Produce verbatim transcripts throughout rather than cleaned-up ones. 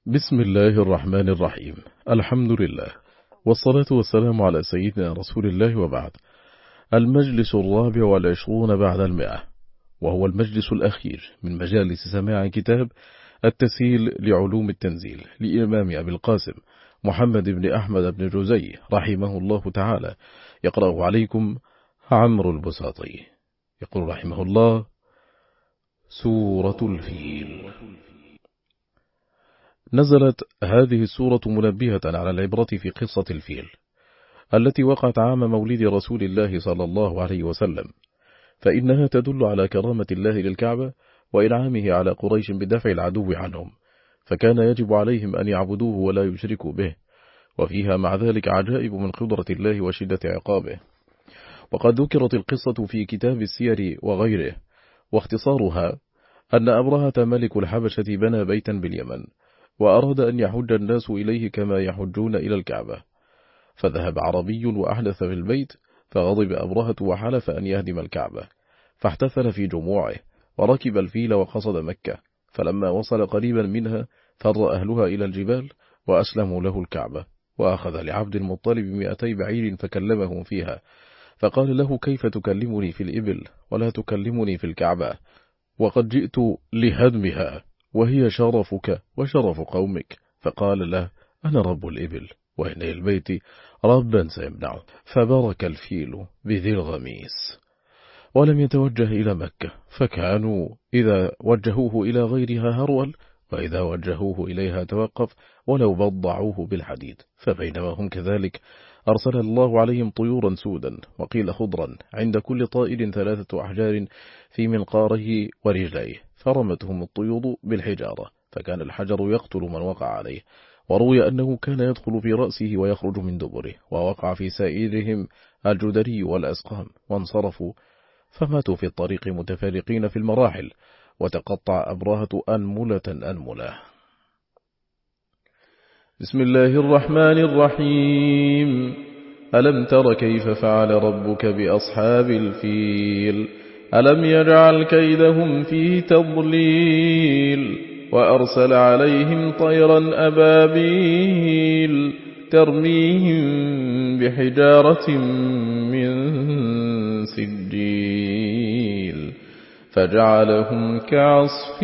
بسم الله الرحمن الرحيم. الحمد لله والصلاة والسلام على سيدنا رسول الله، وبعد. المجلس الرابع والعشرون بعد المئة، وهو المجلس الأخير من مجالس سماع كتاب التسهيل لعلوم التنزيل لإمام أبي القاسم محمد بن أحمد بن جزي رحمه الله تعالى. يقرأ عليكم عمرو البساطي. يقول رحمه الله: سورة الفيل. نزلت هذه السورة منبهة على العبرة في قصة الفيل التي وقعت عام مولد رسول الله صلى الله عليه وسلم، فإنها تدل على كرامة الله للكعبة وإنعامه على قريش بدفع العدو عنهم، فكان يجب عليهم أن يعبدوه ولا يشركوا به، وفيها مع ذلك عجائب من قدرة الله وشدة عقابه. وقد ذكرت القصة في كتاب السير وغيره، واختصارها أن أبرهة ملك الحبشة بنى بيتا باليمن، وأراد أن يحج الناس إليه كما يحجون إلى الكعبة، فذهب عربي وأحدث في البيت، فغضب أبرهة وحلف أن يهدم الكعبة، فاحتفل في جموعه وركب الفيل وقصد مكة، فلما وصل قريبا منها فر أهلها إلى الجبال وأسلموا له الكعبة، وأخذ لعبد المطلب مئتي بعير فكلمهم فيها، فقال له: كيف تكلمني في الإبل ولا تكلمني في الكعبة، وقد جئت لهدمها وهي شرفك وشرف قومك؟ فقال له: أنا رب الإبل، وإن البيت ربا سيمنعه. فبرك الفيل بذي الغميس ولم يتوجه إلى مكة، فكانوا إذا وجهوه إلى غيرها هرول، وإذا وجهوه إليها توقف ولو بضعوه بالحديد. فبينما هم كذلك أرسل الله عليهم طيورا سودا وقيل خضرا عند كل طائر ثلاثة أحجار في منقاره ورجليه، فرمتهم الطيور بالحجارة، فكان الحجر يقتل من وقع عليه. وروي أنه كان يدخل في رأسه ويخرج من دبره، ووقع في سائرهم الجدري والأسقام، وانصرفوا فماتوا في الطريق متفارقين في المراحل، وتقطع أبرهة أنملة أنملة. بسم الله الرحمن الرحيم. ألم تر كيف فعل ربك بأصحاب الفيل؟ ألم يجعل كيدهم في تضليل؟ وأرسل عليهم طيرا أبابيل ترميهم بحجارة من سجيل فجعلهم كعصف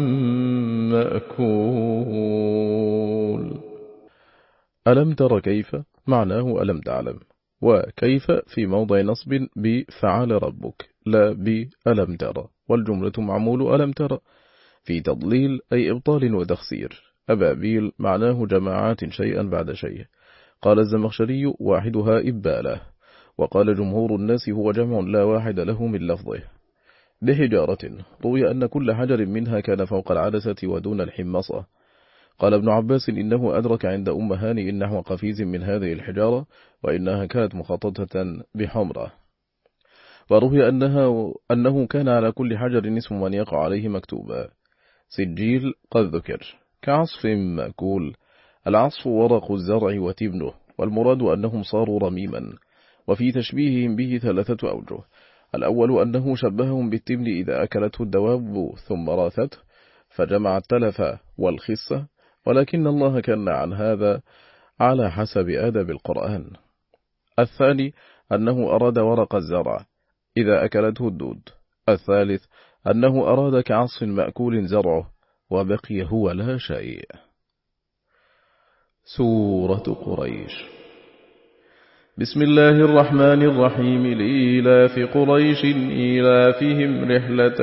مأكول. ألم تر كيف معناه ألم تعلم، وكيف في موضع نصب بفعل ربك لا بألم تر، والجملة معمول ألم تر في تضليل أي إبطال وتخسير. أبابيل معناه جماعات شيئا بعد شيء. قال الزمخشري: واحدها إبالة، وقال جمهور الناس هو جمع لا واحد له من لفظه. بحجارة روي أن كل حجر منها كان فوق العدسة ودون الحمصة. قال ابن عباس: إنه أدرك عند أم هانئ نحو قفيز من هذه الحجارة، وإنها كانت مخططة بحمرة. وروي أنها أنه كان على كل حجر اسم من يقع عليه مكتوبا. سجيل قد ذكر. كعصف مأكول، العصف ورق الزرع وتبنه، والمراد أنهم صاروا رميما. وفي تشبيههم به ثلاثة أوجه: الأول أنه شبههم بالتبن إذا أكلته الدواب ثم راثته فجمع التلف والخصة، ولكن الله كان عن هذا على حسب أدب القرآن. الثاني أنه أراد ورق الزرع إذا أكلته الدود. الثالث أنه أراد كعصف مأكول زرعه وبقي هو لا شيء. سورة قريش. بسم الله الرحمن الرحيم. لإيلاف قريش إيلافهم رحلة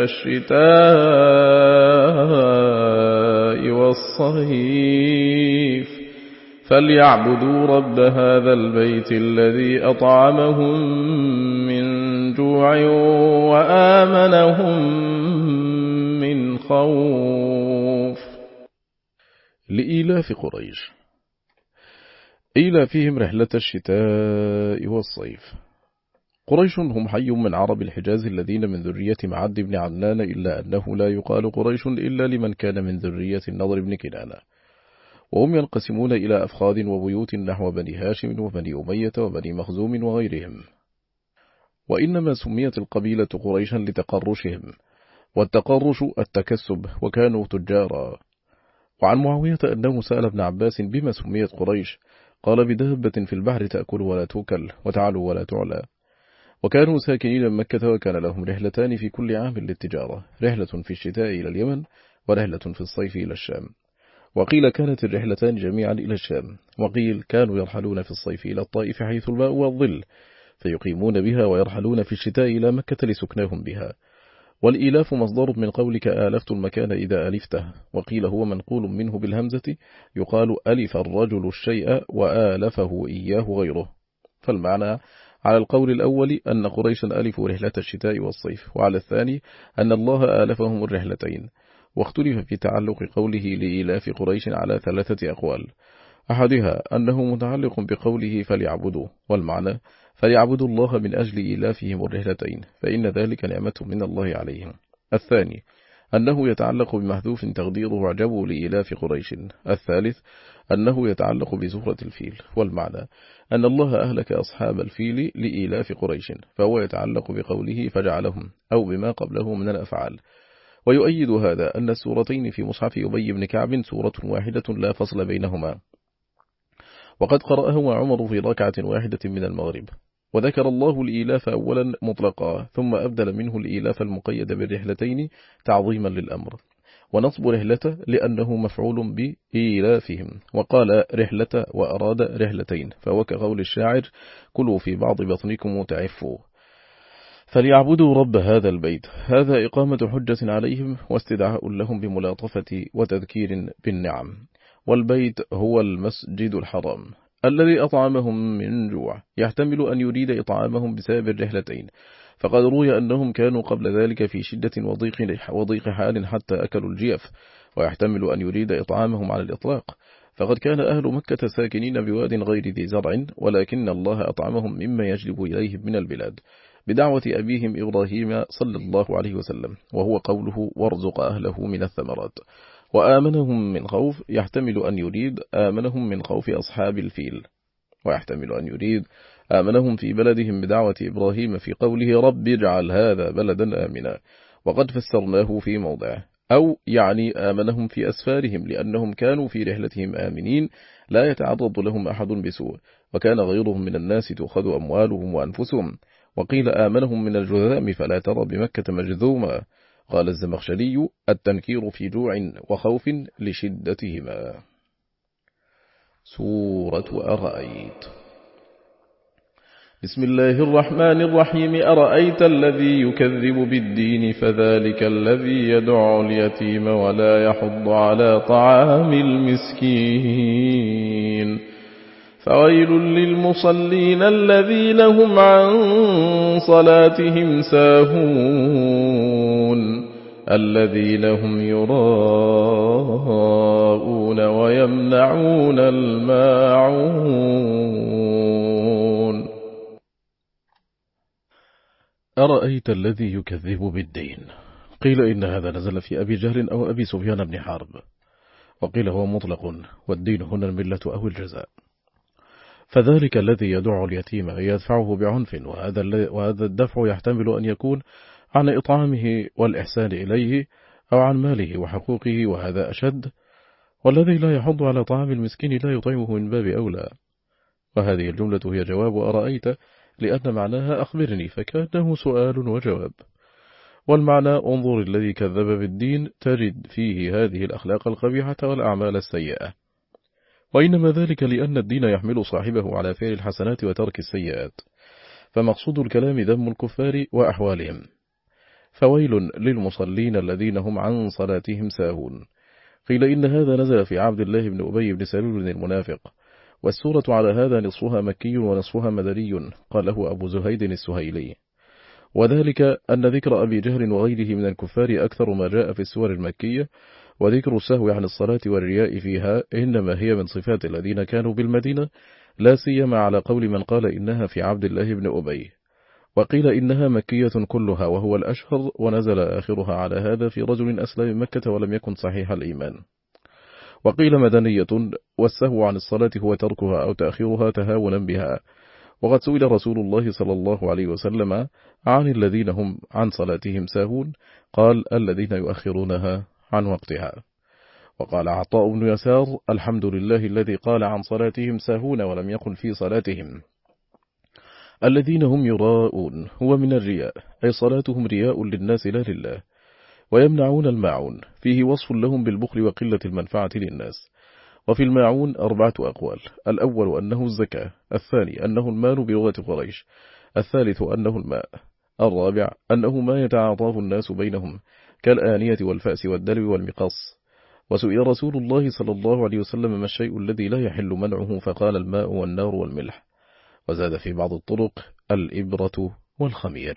الشتاء والصيف فليعبدوا رب هذا البيت الذي أطعمهم من جوع وآمنهم من خوف. لإيلاف قريش إيلافهم رحلة الشتاء والصيف. قريش هم حي من عرب الحجاز الذين من ذرية معد بن عدنان، إلا أنه لا يقال قريش إلا لمن كان من ذرية النضر بن كنانة، وهم ينقسمون إلى أفخاذ وبيوت نحو بني هاشم وبني أمية وبني مخزوم وغيرهم. وإنما سميت القبيلة قريشا لتقرشهم، والتقرش التكسب، وكانوا تجارا. وعن معاوية أنه سأل ابن عباس بما سميت قريش، قال بدابة في البحر تأكل ولا توكل وتعلو ولا تعلى. وكانوا ساكنين مكة، وكان لهم رحلتان في كل عام للتجارة، رحلة في الشتاء إلى اليمن ورحلة في الصيف إلى الشام. وقيل كانت الرحلتان جميعا إلى الشام، وقيل كانوا يرحلون في الصيف إلى الطائف حيث الماء والظل فيقيمون بها، ويرحلون في الشتاء إلى مكة لسكناهم بها. والإيلاف مصدر من قولك آلفت المكان إذا ألفته، وقيل هو منقول منه بالهمزة، يقال ألف الرجل الشيء وآلفه إياه غيره. فالمعنى على القول الأول أن قريشا ألفوا رحلة الشتاء والصيف، وعلى الثاني أن الله آلفهم الرحلتين. واختلف في تعلق قوله لإيلاف قريش على ثلاثة أقوال، أحدها أنه متعلق بقوله فليعبدوا، والمعنى فليعبدوا الله من أجل إيلافهم الرحلتين، فإن ذلك نعمة من الله عليهم. الثاني أنه يتعلق بمحذوف تقديره اعجبوا لإيلاف قريش. الثالث أنه يتعلق بسورة الفيل، والمعنى أن الله أهلك أصحاب الفيل لإيلاف قريش، فهو يتعلق بقوله فجعلهم أو بما قبله من الأفعال. ويؤيد هذا أن السورتين في مصحف أبي بن كعب سورة واحدة لا فصل بينهما، وقد قرأه عمر في ركعة واحدة من المغرب. وذكر الله الإيلاف أولا مطلقا، ثم أبدل منه الإيلاف المقيد بالرحلتين تعظيما للأمر. ونصب رحلة لأنه مفعول بإيلافهم، وقال رحلة وأراد رحلتين، فهو كقول الشاعر كلوا في بعض بطنكم وتعفوا. فليعبدوا رب هذا البيت، هذا إقامة حجة عليهم واستدعاء لهم بملاطفة وتذكير بالنعم. والبيت هو المسجد الحرام الذي أطعمهم من جوع، يحتمل أن يريد إطعامهم بسبب الرحلتين، فقد روي أنهم كانوا قبل ذلك في شدة وضيق, وضيق حال حتى أكلوا الجيف، ويحتمل أن يريد إطعامهم على الإطلاق، فقد كان أهل مكة ساكنين بواد غير ذي زرع، ولكن الله أطعمهم مما يجلب إليهم من البلاد بدعوة أبيهم إبراهيم صلى الله عليه وسلم، وهو قوله وارزق أهله من الثمرات. وآمنهم من خوف يحتمل أن يريد آمنهم من خوف أصحاب الفيل، ويحتمل أن يريد آمنهم في بلدهم بدعوة إبراهيم في قوله رب اجعل هذا بلدا آمنا، وقد فسرناه في موضعه، أو يعني آمنهم في أسفارهم لأنهم كانوا في رحلتهم آمنين لا يتعرض لهم أحد بسوء، وكان غيرهم من الناس تؤخذ أموالهم وأنفسهم. وقيل آمنهم من الجذام فلا ترى بمكة مجذوما. قال الزمخشري التنكير في جوع وخوف لشدتهما. سورة أرأيت. بسم الله الرحمن الرحيم. أرأيت الذي يكذب بالدين فذلك الذي يدع اليتيم ولا يحض على طعام المسكين فويل للمصلين الذين هم عن صلاتهم ساهون الذين هم يراءون ويمنعون الماعون. أرأيت الذي يكذب بالدين، قيل إن هذا نزل في أبي جهل أو أبي سفيان بن حرب، وقيل هو مطلق، والدين هنا الملة أو الجزاء. فذلك الذي يدع اليتيم يدفعه بعنف، وهذا الدفع يحتمل أن يكون عن إطعامه والإحسان إليه أو عن ماله وحقوقه، وهذا أشد. والذي لا يحض على طعام المسكين لا يطعمه من باب أولى. وهذه الجملة هي جواب أرأيت، لأن معناها أخبرني، فكانه سؤال وجواب. والمعنى انظر الذي كذب بالدين تجد فيه هذه الأخلاق القبيحة والأعمال السيئة، وإنما ذلك لأن الدين يحمل صاحبه على فعل الحسنات وترك السيئات، فمقصود الكلام ذم الكفار وأحوالهم. فويل للمصلين الذين هم عن صلاتهم ساهون. قيل إن هذا نزل في عبد الله بن أبي بن سلول المنافق، والسورة على هذا نصفها مكي ونصفها مدني، قاله أبو زهيد السهيلي، وذلك أن ذكر أبي جهل وغيره من الكفار أكثر ما جاء في السور المكية، وذكر السهو عن الصلاة والرياء فيها إنما هي من صفات الذين كانوا بالمدينة، لا سيما على قول من قال إنها في عبد الله بن أبي. وقيل إنها مكية كلها وهو الأشهر، ونزل آخرها على هذا في رجل أسلم مكة ولم يكن صحيح الإيمان. وقيل مدنية، والسهو عن الصلاة هو تركها أو تأخيرها تهاونا بها. وقد سئل رسول الله صلى الله عليه وسلم عن الذين هم عن صلاتهم ساهون، قال الذين يؤخرونها عن وقتها. وقال عطاء بن يسار: الحمد لله الذي قال عن صلاتهم ساهون ولم يقل في صلاتهم الذين هم يراءون، هو من الرياء، أي صلاتهم رياء للناس لا لله. ويمنعون الماعون، فيه وصف لهم بالبخل وقلة المنفعة للناس. وفي الماعون أربعة أقوال: الأول أنه الزكاة، الثاني أنه المال بلغة قريش، الثالث أنه الماء، الرابع أنه ما يتعاطاه الناس بينهم كالآنية والفأس والدلو والمقص. وسئل رسول الله صلى الله عليه وسلم ما الشيء الذي لا يحل منعه، فقال: الماء والنار والملح. وزاد في بعض الطرق: الإبرة والخمير.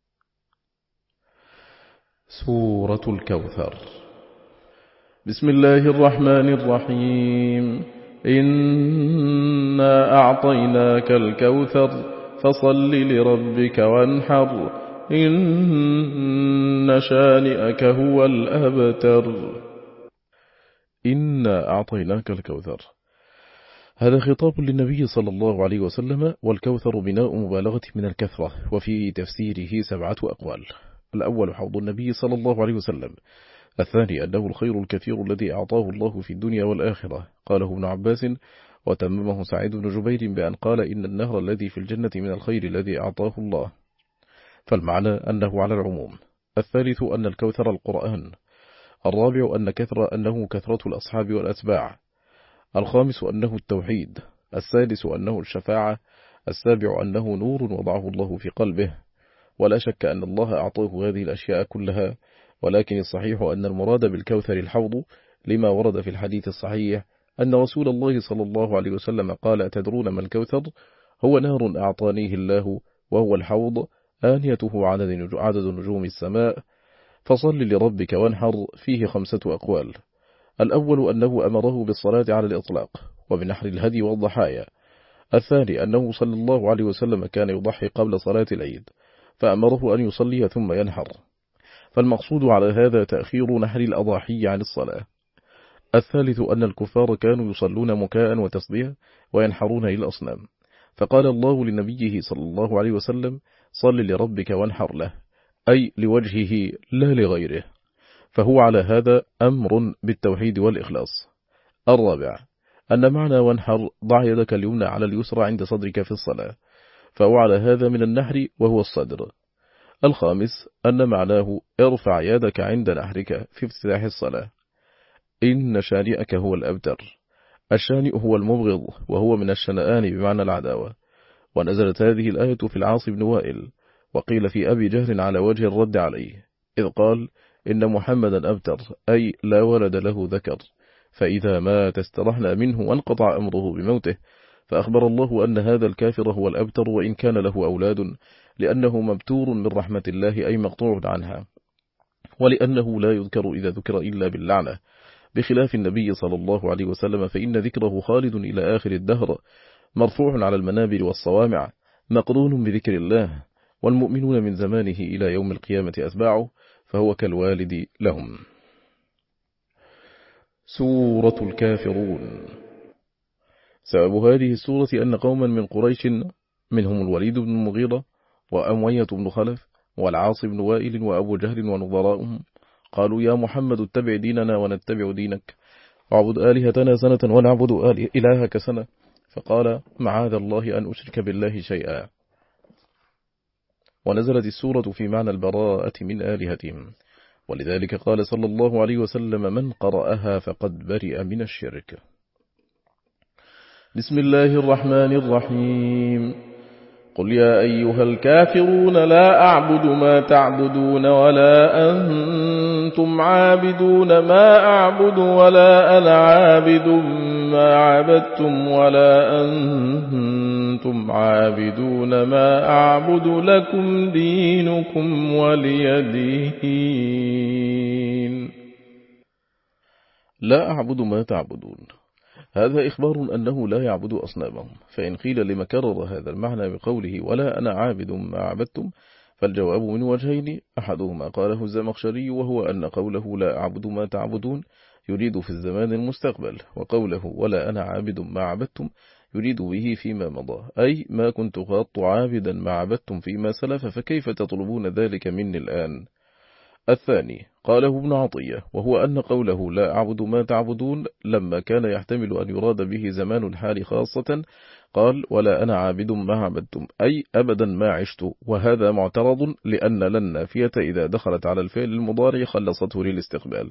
سورة الكوثر. بسم الله الرحمن الرحيم. إنا أعطيناك الكوثر فصل لربك وانحر إن شانئك هو الأبتر. إنا أعطيناك الكوثر، هذا خطاب للنبي صلى الله عليه وسلم، والكوثر بناء مبالغة من الكثرة، وفي تفسيره سبعة أقوال: الأول حوض النبي صلى الله عليه وسلم، الثاني أنه الخير الكثير الذي أعطاه الله في الدنيا والآخرة، قاله ابن عباس، وتممه سعيد بن جبير بأن قال: إن النهر الذي في الجنة من الخير الذي أعطاه الله، فالمعنى أنه على العموم. الثالث أن الكوثر القرآن. الرابع أن كثر أنه كثرة الأصحاب والأتباع. الخامس أنه التوحيد. السادس أنه الشفاعة. السابع أنه نور وضعه الله في قلبه. ولا شك أن الله أعطاه هذه الأشياء كلها، ولكن الصحيح أن المراد بالكوثر الحوض، لما ورد في الحديث الصحيح أن رسول الله صلى الله عليه وسلم قال: أتدرون ما الكوثر؟ هو نار أعطانيه الله، وهو الحوض، آنيته عدد نجوم السماء، فصل لربك وانحر. فيه خمسة أقوال: الأول أنه أمره بالصلاة على الإطلاق وبنحر الهدي والضحايا. الثاني أنه صلى الله عليه وسلم كان يضحي قبل صلاة العيد، فأمره أن يصلي ثم ينحر، فالمقصود على هذا تأخير نحر الأضاحي عن الصلاة. الثالث أن الكفار كانوا يصلون مكاء وتصدية وينحرون إلى الأصنام، فقال الله لنبيه صلى الله عليه وسلم: صل لربك وانحر له، أي لوجهه لا لغيره، فهو على هذا أمر بالتوحيد والإخلاص. الرابع أن معنى وانحر ضع يدك اليمنى على اليسرى عند صدرك في الصلاة، فهو على هذا من النحر وهو الصدر. الخامس أن معناه ارفع يدك عند نحرك في افتتاح الصلاة. إن شانئك هو الأبتر. الشانئ هو المبغض، وهو من الشنآن بمعنى العداوة. ونزلت هذه الآية في العاص بن وائل، وقيل في أبي جهل على وجه الرد عليه، إذ قال: إن محمدا أبتر، أي لا ولد له ذكر، فإذا مات استرحنا منه وانقطع أمره بموته. فأخبر الله أن هذا الكافر هو الأبتر، وإن كان له أولاد، لأنه مبتور من رحمة الله، أي مقطوع عنها، ولأنه لا يذكر إذا ذكر إلا باللعنة، بخلاف النبي صلى الله عليه وسلم، فإن ذكره خالد إلى آخر الدهر، مرفوع على المنابر والصوامع، مقرون بذكر الله، والمؤمنون من زمانه إلى يوم القيامة أتباعه، فهو كالوالد لهم. سورة الكافرون. سبب هذه السورة أن قوما من قريش، منهم الوليد بن المغيرة وأمية بن خلف والعاص بن وائل وأبو جهل ونظراؤهم، قالوا: يا محمد اتبع ديننا ونتبع دينك، واعبد آلهتنا سنة ونعبد إلهك سنة. فقال: معاذ الله أن أشرك بالله شيئا. ونزلت السورة في معنى البراءة من آلهتهم، ولذلك قال صلى الله عليه وسلم: من قرأها فقد برئ من الشرك. بسم الله الرحمن الرحيم. قل يا أيها الكافرون لا أعبد ما تعبدون ولا أنتم عابدون ما أعبد ولا أنا عابد ما عبدتم ولا أنتم عابدون ما أعبد لكم دينكم ولي دين. لا أعبد ما تعبدون، هذا إخبار أنه لا يعبد أصنامهم، فإن قيل لما كرر هذا المعنى بقوله ولا أنا عابد ما عبدتم، فالجواب من وجهين: أحدهما قاله الزمخشري، وهو أن قوله لا أعبد ما تعبدون يريد في الزمان المستقبل، وقوله ولا أنا عابد ما عبدتم يريد به فيما مضى، أي ما كنت قط عابدا ما عبدتم فيما سلف، فكيف تطلبون ذلك مني الآن؟ الثاني قاله ابن عطية، وهو أن قوله لا أعبد ما تعبدون لما كان يحتمل أن يراد به زمان الحال خاصة قال ولا أنا عابد ما عبدتم، أي أبدا ما عشت، وهذا معترض لأن لن نافية إذا دخلت على الفعل المضارع خلصته للاستقبال،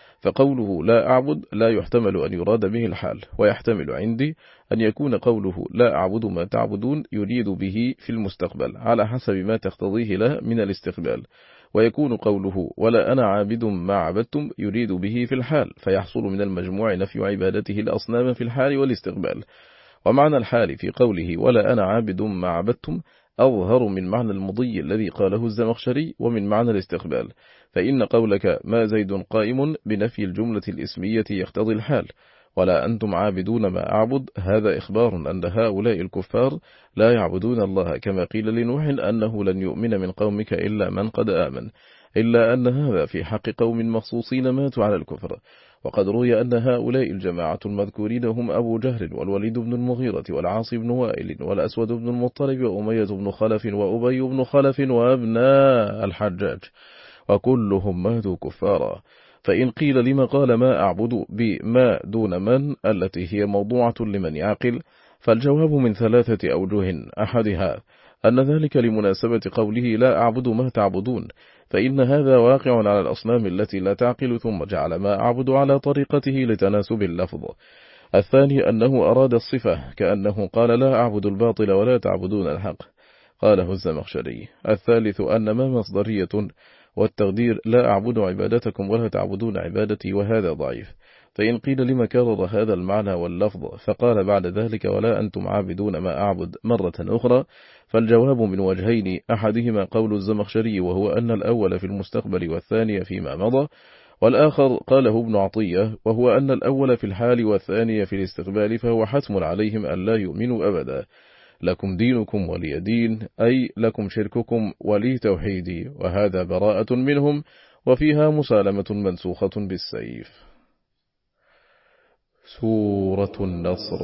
فقوله لا أعبد لا يحتمل أن يراد به الحال، ويحتمل عندي أن يكون قوله لا أعبد ما تعبدون يريد به في المستقبل على حسب ما تقتضيه له من الاستقبال، ويكون قوله ولا أنا عابد ما عبدتم يريد به في الحال، فيحصل من المجموع نفي عبادته الأصنام في الحال والاستقبال. ومعنى الحال في قوله ولا أنا عابد ما عبدتم أظهر من معنى المضي الذي قاله الزمخشري ومن معنى الاستقبال، فإن قولك ما زيد قائم بنفي الجملة الإسمية يقتضي الحال، ولا أنتم عابدون ما أعبد هذا إخبار أن هؤلاء الكفار لا يعبدون الله، كما قيل لنوح أنه لن يؤمن من قومك إلا من قد آمن، إلا أن هذا في حق قوم مخصوصين ماتوا على الكفر. وقد روي أن هؤلاء الجماعة المذكورين هم أبو جهل والوليد بن المغيرة والعاص بن وائل والأسود بن المطلب وأمية بن خلف وأبي بن خلف وابناء الحجاج، وكلهم ماتوا كفارا. فإن قيل لما قال ما أعبد بما دون من التي هي موضوعة لمن يعقل، فالجواب من ثلاثة أوجه، أحدها أن ذلك لمناسبة قوله لا أعبد ما تعبدون، فإن هذا واقع على الأصنام التي لا تعقل، ثم جعل ما أعبد على طريقته لتناسب اللفظ. الثاني أنه أراد الصفة، كأنه قال لا أعبد الباطل ولا تعبدون الحق، قاله الزمخشري. الثالث أن ما مصدرية، والتقدير لا أعبد عبادتكم ولا تعبدون عبادتي، وهذا ضعيف. فإن قيل لما كرر هذا المعنى واللفظ فقال بعد ذلك ولا أنتم عابدون ما أعبد مرة أخرى، فالجواب من وجهين، أحدهما قول الزمخشري وهو أن الأول في المستقبل والثاني فيما مضى، والآخر قاله ابن عطية وهو أن الأول في الحال والثاني في الاستقبال، فهو حتم عليهم أن لا يؤمنوا أبدا. لكم دينكم ولي دين، أي لكم شرككم ولي توحيدي، وهذا براءة منهم، وفيها مسالمة منسوخة بالسيف. سورة النصر.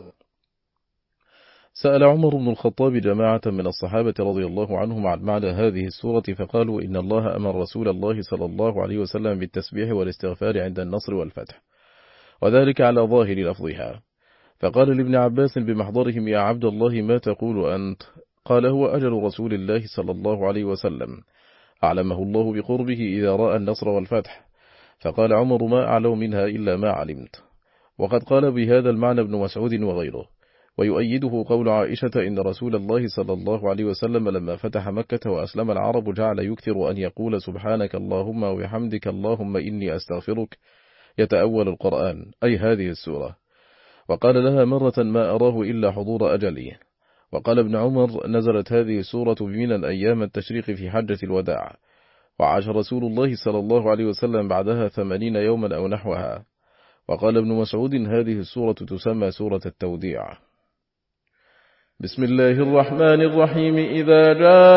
سأل عمر بن الخطاب جماعة من الصحابة رضي الله عنهم عن معنى هذه السورة، فقالوا إن الله أمر رسول الله صلى الله عليه وسلم بالتسبيح والاستغفار عند النصر والفتح، وذلك على ظاهر لفظها. فقال لابن عباس بمحضرهم يا عبد الله ما تقول أنت؟ قال هو أجل رسول الله صلى الله عليه وسلم، أعلمه الله بقربه إذا رأى النصر والفتح. فقال عمر ما أعلم منها إلا ما علمت. وقد قال بهذا المعنى ابن مسعود وغيره، ويؤيده قول عائشة إن رسول الله صلى الله عليه وسلم لما فتح مكة وأسلم العرب جعل يكثر أن يقول سبحانك اللهم وبحمدك اللهم إني أستغفرك، يتأول القرآن أي هذه السورة. وقال لها مرة ما أراه إلا حضور أجلي. وقال ابن عمر نزلت هذه السورة بمنى أيام التشريق في حجة الوداع، وعاش رسول الله صلى الله عليه وسلم بعدها ثمانين يوما أو نحوها. وقال ابن مسعود هذه السورة تسمى سورة التوديع. بسم الله الرحمن الرحيم. إذا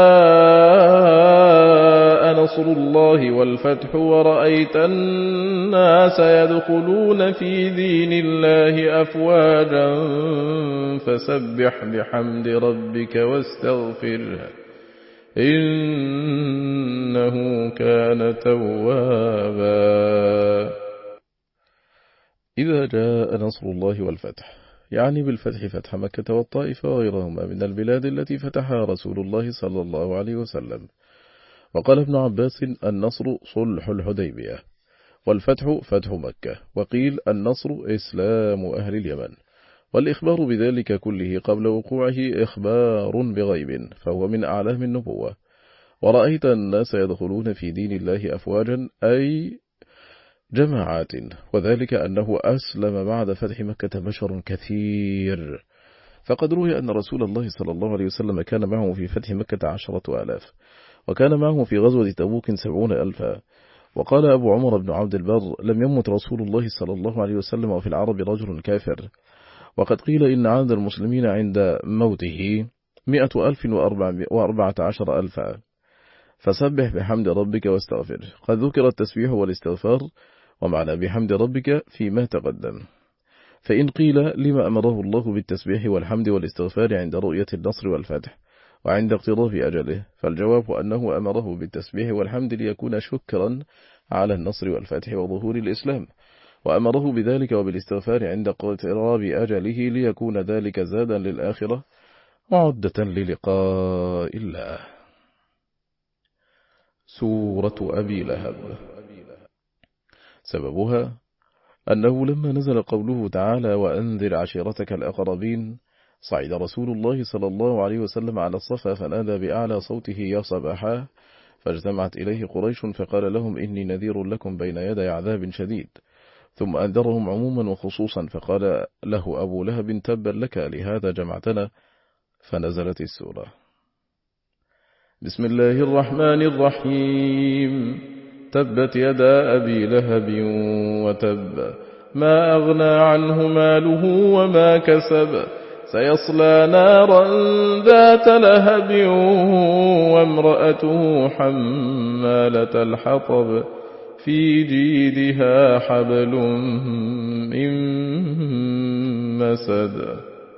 جاء نصر الله والفتح ورأيت الناس يدخلون في دين الله أفواجا فسبح بحمد ربك واستغفره إنه كان توابا. إذا جاء نصر الله والفتح يعني بالفتح فتح مكة والطائف وغيرهما من البلاد التي فتحها رسول الله صلى الله عليه وسلم. وقال ابن عباس النصر صلح الحديبية، والفتح فتح مكة، وقيل النصر إسلام أهل اليمن. والإخبار بذلك كله قبل وقوعه إخبار بغيب، فهو من أعلام النبوة. ورأيت الناس يدخلون في دين الله أفواجا أي جماعات، وذلك أنه أسلم بعد فتح مكة بشر كثير. فقد روي أن رسول الله صلى الله عليه وسلم كان معه في فتح مكة عشرة آلاف، وكان معه في غزوة تبوك سبعون ألفا. وقال أبو عمر بن عبد البر لم يمت رسول الله صلى الله عليه وسلم وفي العرب رجل كافر. وقد قيل إن عدد المسلمين عند موته مئة ألف وأربعة عشر ألفا. فسبح بحمد ربك واستغفر. قد ذكر التسبيح والاستغفار ومعنى بحمد ربك فيما تقدم. فإن قيل لما أمره الله بالتسبيح والحمد والاستغفار عند رؤية النصر والفتح، وعند اقتراب أجله، فالجواب أنه أمره بالتسبيح والحمد ليكون شكرا على النصر والفتح وظهور الإسلام، وأمره بذلك وبالاستغفار عند اقتراب أجله ليكون ذلك زادا للآخرة وعدة للقاء الله. سورة أبي لهب. سببها أنه لما نزل قوله تعالى وأنذر عشيرتك الأقربين، صعد رسول الله صلى الله عليه وسلم على الصفا فنادى بأعلى صوته يا صباحا، فاجتمعت إليه قريش فقال لهم إني نذير لكم بين يدي عذاب شديد، ثم أنذرهم عموما وخصوصا فقال له أبو لهب تبا لك لهذا جمعتنا، فنزلت السورة. بسم الله الرحمن الرحيم. تبت يدا أبي لهب وتب، ما أغنى عنه ماله وما كسب، سيصلى نارا ذات لهب وامرأته حمالة الحطب في جيدها حبل من مسد.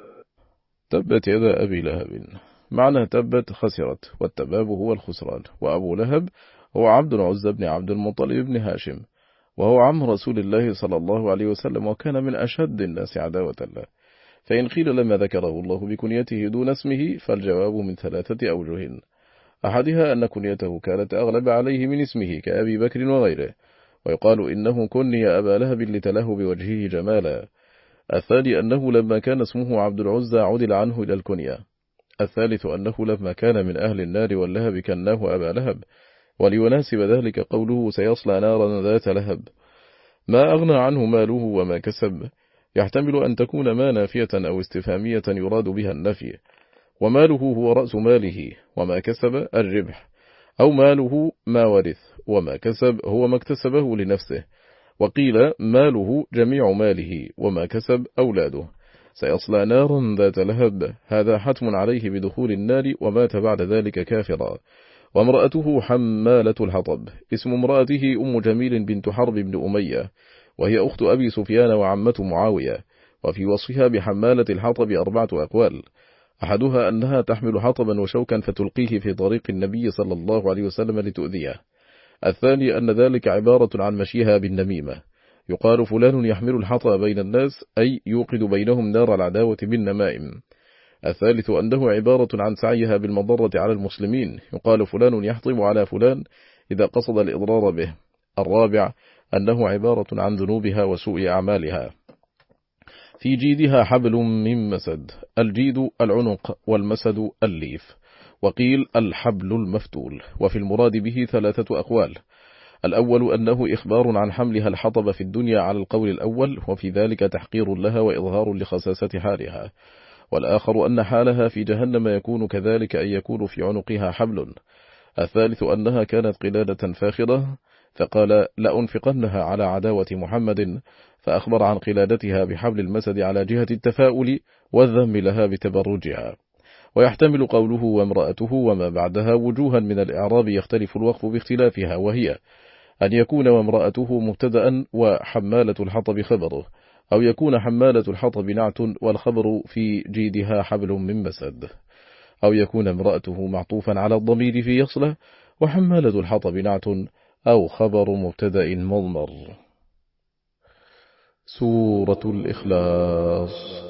تبت يدا أبي لهب، معنى تبت خسرت، والتباب هو الخسران، وأبو لهب هو عبد العزى بن عبد المطلب بن هاشم، وهو عم رسول الله صلى الله عليه وسلم، وكان من أشد الناس عداوة له. فإن قيل لما ذكره الله بكنيته دون اسمه فالجواب من ثلاثة أوجه. أحدها أن كنيته كانت أغلب عليه من اسمه كأبي بكر وغيره، ويقال إنه كني أبا لهب لتله بوجهه جمالا. الثاني أنه لما كان اسمه عبد العزى عدل عنه إلى الكنية. الثالث أنه لما كان من أهل النار واللهب كناه أبا لهب، وليناسب ذلك قوله سيصلى نارا ذات لهب. ما أغنى عنه ماله وما كسب، يحتمل أن تكون ما نافية أو استفهامية يراد بها النفي، وماله هو رأس ماله، وما كسب الربح، أو ماله ما ورث، وما كسب هو ما اكتسبه لنفسه. وقيل ماله جميع ماله، وما كسب أولاده. سيصلى نارا ذات لهب، هذا حتم عليه بدخول النار ومات بعد ذلك كافرا. وامرأته حمالة الحطب، اسم امرأته أم جميل بنت حرب بن أمية، وهي أخت أبي سفيان وعمة معاوية. وفي وصفها بحمالة الحطب أربعة أقوال، أحدها أنها تحمل حطبا وشوكا فتلقيه في طريق النبي صلى الله عليه وسلم لتؤذيه. الثاني أن ذلك عبارة عن مشيها بالنميمة، يقال فلان يحمل الحطب بين الناس، أي يوقد بينهم نار العداوة بالنمائم. الثالث أنه عبارة عن سعيها بالمضرة على المسلمين، يقال فلان يحطب على فلان إذا قصد الإضرار به. الرابع أنه عبارة عن ذنوبها وسوء أعمالها. في جيدها حبل من مسد، الجيد العنق والمسد الليف، وقيل الحبل المفتول، وفي المراد به ثلاثة أقوال. الأول أنه إخبار عن حملها الحطب في الدنيا على القول الأول، وفي ذلك تحقير لها وإظهار لخساسة حالها. والآخر أن حالها في جهنم يكون كذلك، أن يكون في عنقها حبل. الثالث أنها كانت قلادة فاخرة، فقال لأنفقنها على عداوة محمد، فأخبر عن قلادتها بحبل المسد على جهة التفاؤل والذم لها بتبرجها. ويحتمل قوله وامرأته وما بعدها وجوها من الإعراب يختلف الوقف باختلافها، وهي أن يكون وامرأته مبتدأ وحمالة الحطب خبره، أو يكون حمالة الحطب نعت والخبر في جيدها حبل من مسد، أو يكون امرأته معطوفا على الضمير في يصله، وحمالة الحطب نعت أو خبر مبتدأ مضمر. سورة الإخلاص.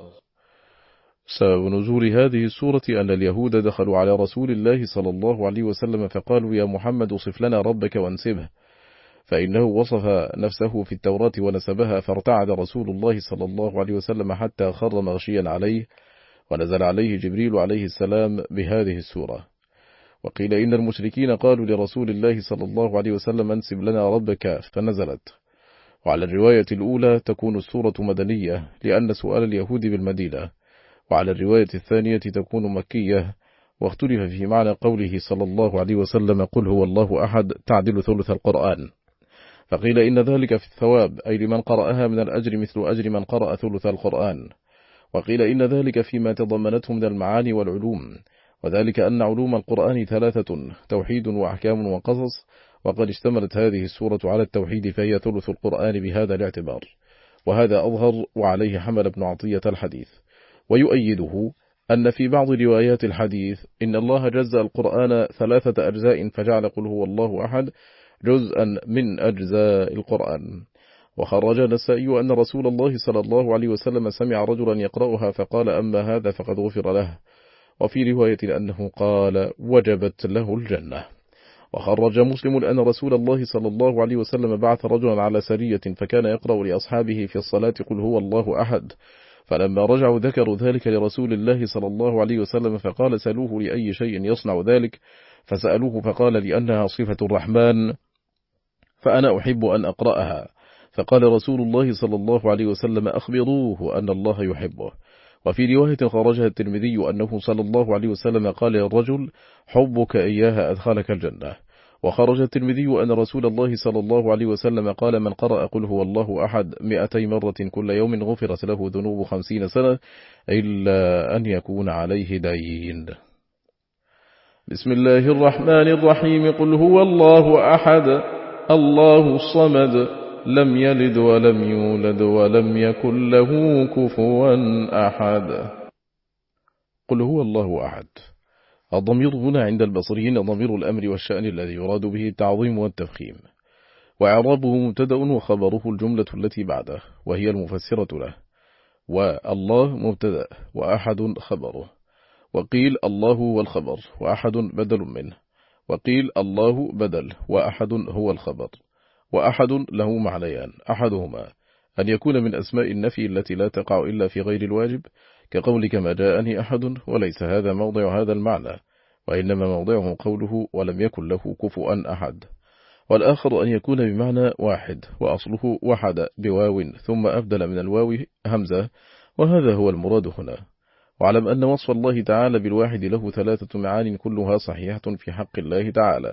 سبب نزول هذه السورة أن اليهود دخلوا على رسول الله صلى الله عليه وسلم فقالوا يا محمد صف لنا ربك وانسبه، فإنه وصف نفسه في التوراة ونسبها، فارتعد رسول الله صلى الله عليه وسلم حتى خر مغشيا عليه، ونزل عليه جبريل عليه السلام بهذه السورة. وقيل إن المشركين قالوا لرسول الله صلى الله عليه وسلم انسب لنا ربك، فنزلت. وعلى الرواية الأولى تكون السورة مدنية لأن سؤال اليهود بالمدينة، وعلى الرواية الثانية تكون مكية، واختلف في معنى قوله صلى الله عليه وسلم قل هو الله أحد تعدل ثلث القرآن. فقيل إن ذلك في الثواب، أي لمن قرأها من الأجر مثل أجر من قرأ ثلث القرآن. وقيل إن ذلك فيما تضمنته من المعاني والعلوم، وذلك أن علوم القرآن ثلاثة: توحيد وأحكام وقصص، وقد اشتملت هذه السورة على التوحيد فهي ثلث القرآن بهذا الاعتبار، وهذا أظهر، وعليه حمل ابن عطية الحديث. ويؤيده أن في بعض روايات الحديث إن الله جزأ القرآن ثلاثة أجزاء فجعل قل هو الله أحد جزءا من أجزاء القرآن. وخرج النسائي أن رسول الله صلى الله عليه وسلم سمع رجلا يقرأها فقال أما هذا فقد غفر له، وفي رواية أنه قال وجبت له الجنة. وخرج مسلم أن رسول الله صلى الله عليه وسلم بعث رجلا على سرية فكان يقرأ لأصحابه في الصلاة قل هو الله أحد، فلما رجعوا ذكروا ذلك لرسول الله صلى الله عليه وسلم فقال سألوه لأي شيء يصنع ذلك، فسألوه فقال لأنها صفة الرحمن فأنا أحب أن أقرأها، فقال رسول الله صلى الله عليه وسلم أخبروه أن الله يحبه. وفي رواية خرجها الترمذي أنه صلى الله عليه وسلم قال للرجل حبك إياها أدخلك الجنة. وخرج الترمذي أن رسول الله صلى الله عليه وسلم قال من قرأ قل هو الله أحد مئتي مرة كل يوم غفرت له ذنوب خمسين سنة إلا أن يكون عليه دين. بسم الله الرحمن الرحيم. قل هو الله أحد الله الصمد لم يلد ولم يولد ولم يكن له كفوا أحد. قل هو الله أحد. الضمير هنا عند البصريين ضمير الأمر والشأن الذي يراد به التعظيم والتفخيم، وإعرابه مبتدأ وخبره الجملة التي بعده وهي المفسرة له، والله مبتدأ وأحد خبره، وقيل الله هو الخبر وأحد بدل منه، وقيل الله بدل وأحد هو الخبر. وأحد له معنيان، أحدهما أن يكون من أسماء النفي التي لا تقع إلا في غير الواجب كقولك ما جاءني أحد، وليس هذا موضع هذا المعنى، وإنما موضعه قوله ولم يكن له كفوا أحد. والآخر أن يكون بمعنى واحد وأصله وحد بواو ثم أبدل من الواو همزة، وهذا هو المراد هنا. وعلم أن وصف الله تعالى بالواحد له ثلاثة معان كلها صحيحة في حق الله تعالى.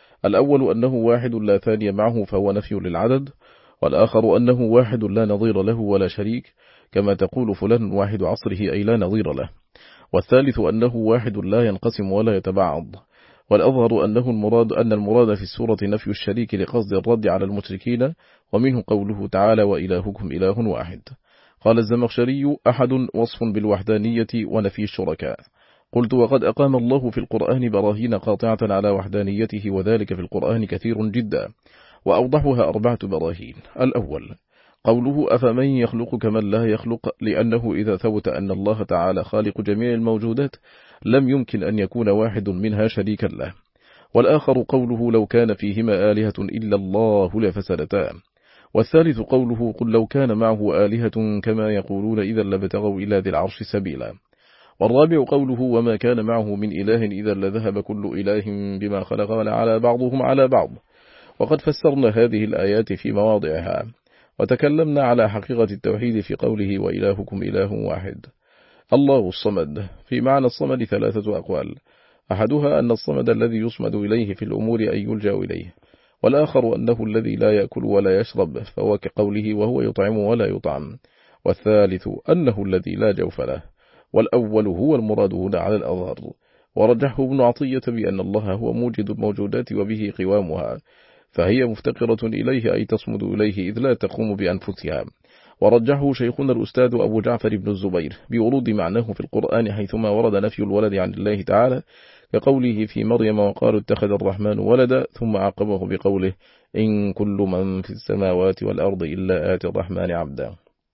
الأول أنه واحد لا ثاني معه فهو نفي للعدد، والآخر أنه واحد لا نظير له ولا شريك كما تقول فلان واحد عصره أي لا نظير له. والثالث أنه واحد لا ينقسم ولا يتبعض. والأظهر أنه المراد أن المراد في السورة نفي الشريك لقصد الرد على المشركين، ومنه قوله تعالى وإلهكم إله واحد. قال الزمخشري أحد وصف بالوحدانية ونفي الشركاء. قلت وقد أقام الله في القرآن براهين قاطعة على وحدانيته، وذلك في القرآن كثير جدا، وأوضحها أربعة براهين. الأول قوله أفمن يخلق كمن لا يخلق، لأنه إذا ثبت أن الله تعالى خالق جميع الموجودات لم يمكن أن يكون واحد منها شريكا له. والآخر قوله لو كان فيهما آلهة إلا الله لفسدتا. والثالث قوله قل لو كان معه آلهة كما يقولون إذا لابتغوا إلى ذي العرش سبيلا. والرابع قوله وما كان معه من إله إذا لذهب كل إله بما خلق ولعلى بعضهم على بعض. وقد فسرنا هذه الآيات في مواضعها، وتكلمنا على حقيقة التوحيد في قوله وإلهكم إله واحد. الله الصمد. في معنى الصمد ثلاثة أقوال، أحدها أن الصمد الذي يصمد إليه في الأمور أن يلجأ إليه، والآخر أنه الذي لا يأكل ولا يشرب فهو كقوله وهو يطعم ولا يطعم، والثالث أنه الذي لا جوف له. والأول هو المراد هنا على الأظهر، ورجحه ابن عطية بأن الله هو موجد الموجودات وبه قوامها، فهي مفتقرة إليه أي تصمد إليه إذ لا تقوم بأنفسها. ورجحه شيخنا الأستاذ أبو جعفر بن الزبير بورود معناه في القرآن حيثما ورد نفي الولد عن الله تعالى كقوله في مريم وقالوا اتخذ الرحمن ولدا، ثم عقبه بقوله إن كل من في السماوات والأرض إلا آتي الرحمن عبدا،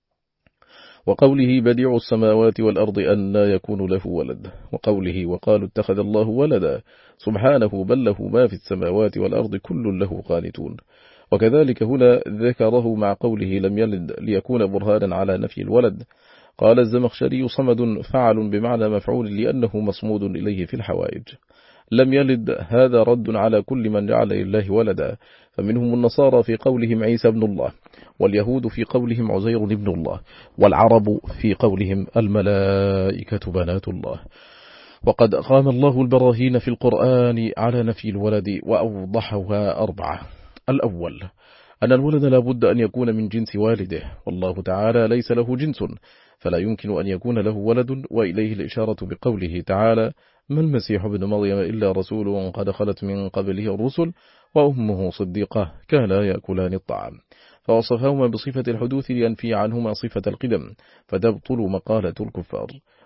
وقوله بديع السماوات والأرض أن لا يكون له ولد، وقوله وقالوا اتخذ الله ولدا سبحانه بل له ما في السماوات والأرض كل له قانتون. وكذلك هنا ذكره مع قوله لم يلد ليكون برهانا على نفي الولد. قال الزمخشري صمد فعل بمعنى مفعول لأنه مصمود إليه في الحوائج. لم يلد هذا رد على كل من جعل لله ولدا، فمنهم النصارى في قولهم عيسى ابن الله، واليهود في قولهم عزير ابن الله، والعرب في قولهم الملائكة بنات الله. وقد أقام الله البراهين في القرآن على نفي الولد وأوضحها أربعة. الأول أن الولد لا بد أن يكون من جنس والده، والله تعالى ليس له جنس فلا يمكن أن يكون له ولد، وإليه الإشارة بقوله تعالى ما المسيح ابن مريم إلا رسول قد خلت من قبله الرسل وأمه صديقة كانا يأكلان الطعام، فوصفهما بصفة الحدوث لينفي عنهما صفة القدم فتبطل مقالة الكفار.